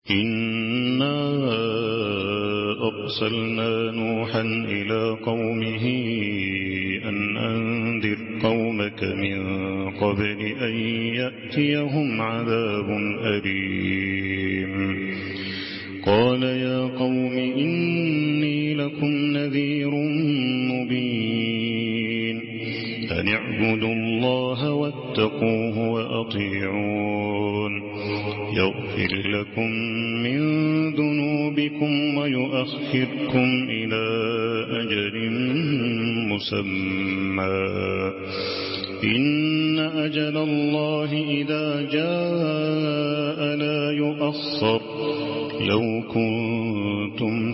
إنا أرسلنا نوحا إلى قومه أن أنذر قومك من قبل أن يأتيهم عذاب أليم. قال يا قوم إني لكم نذير مبين أن اعبدوا الله واتقوه وأطيعون يغفر لكم من ذنوبكم ويؤخركم إلى أجل مسمى إن أجل الله إذا جاء لا يؤخر لو كنتم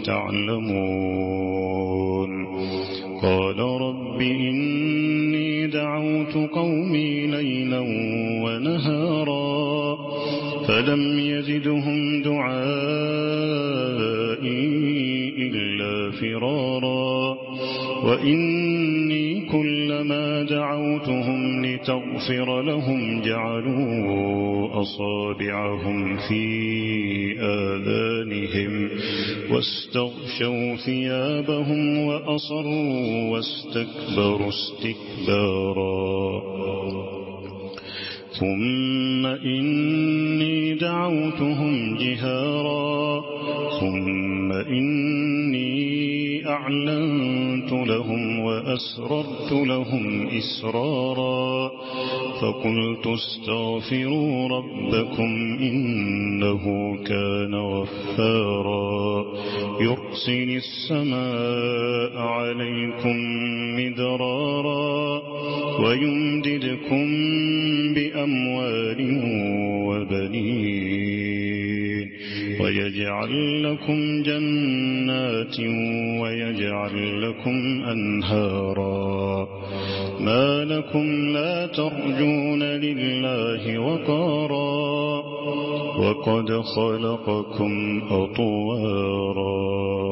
تعلمون. قال رب إني دعوت قومي ليلا ونهارا فلم يزدهم دعائي إلا فرارا وإني كلما دعوتهم لتغفر لهم جعلوا أصابعهم في آذانهم واستغشوا ثيابهم وأصروا واستكبروا استكبارا. ثم إني دعوتهم جهارا ثم إني أعلنت لهم وأسررت لهم إسرارا فقلت استغفروا ربكم إنه كان غفارا يرسل السماء عليكم مدرارا ويمددكم بأموال وبنين ويجعل لكم جنات ويجعل لكم أنهارا. ما لكم لا ترجون لله وقارا وقد خلقكم أطوارا.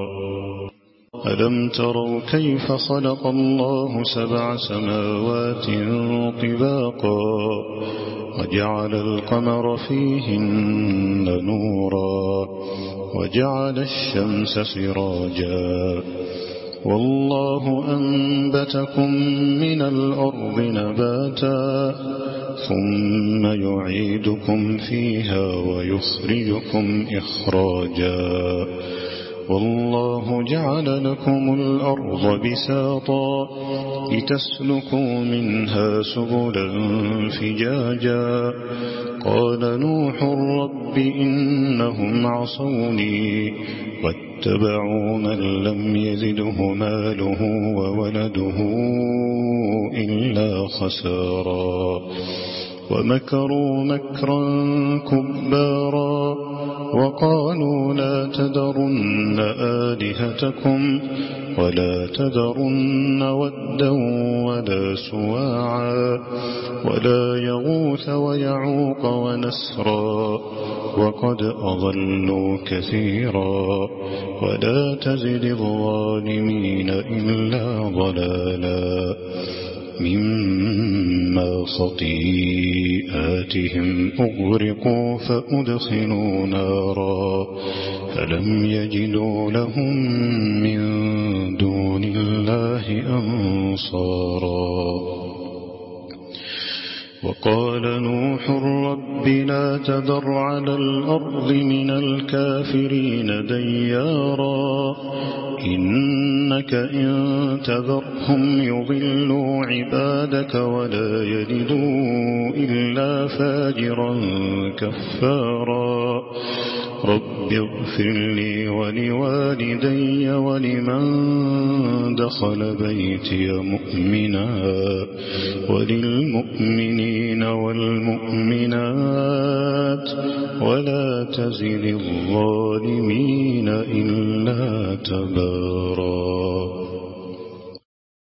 ألم تروا كيف خلق الله 7 سماوات طباقا وجعل القمر فيهن نورا وجعل الشمس سراجا والله أنبتكم من الأرض نباتا ثم يعيدكم فيها ويخرجكم إخراجا والله جعل لكم الأرض بساطا لتسلكوا منها سبلا فجاجا. قال نوح رب إنهم عصوني واتبعوا من لم يزده ماله وولده إلا خسارا ومكروا مكرا كبارا وقالوا لا تذرن آلهتكم ولا تذرن ودا ولا سواعا ولا يغوث ويعوق ونسرا وقد أضلوا كثيرا ولا تزد الظالمين إلا ضلالا مما خطيئاتهم أغرقوا فأدخلوا نارا فلم يجدوا لهم من دون الله أنصارا. وقال نوح رب لا تذر على الأرض من الكافرين ديارا إنك إن تذرهم يضلوا عبادك ولا يلدوا إلا فاجرا كفارا. رب اغفر لي ولوالدي ولمن دخل بيتي مؤمنا وللمؤمنين والمؤمنات ولا تزد الظالمين إلا تبارا.